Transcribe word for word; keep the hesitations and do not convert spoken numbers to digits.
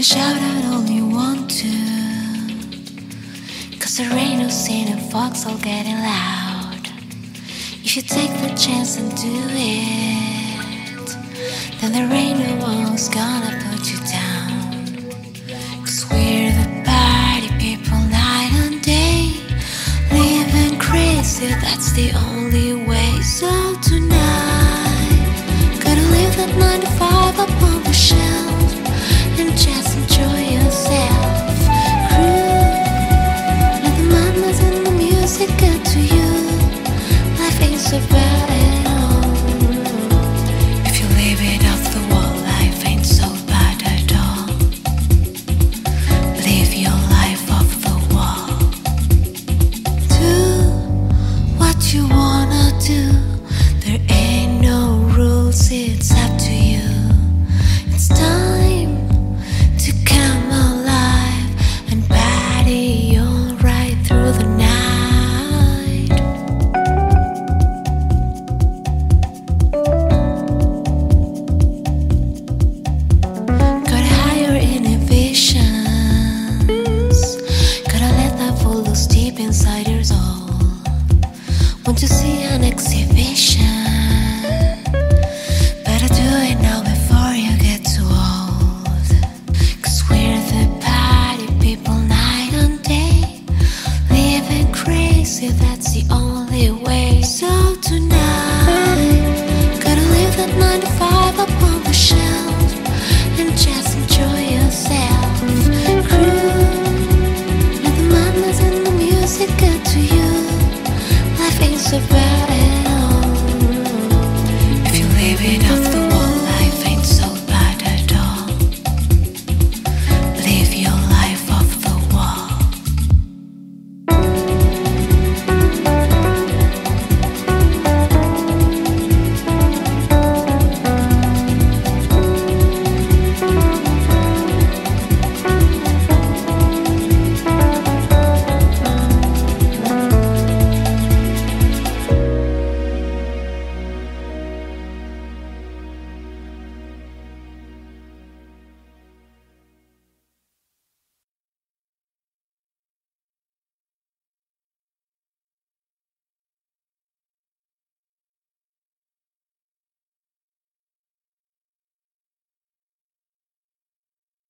shout out all you want to, 'cause the rain will sing and fogs all getting loud. If you take the chance and do it, then the rain no one's gonna put you down. 'Cause we're the party people night and day, living crazy, that's the only way.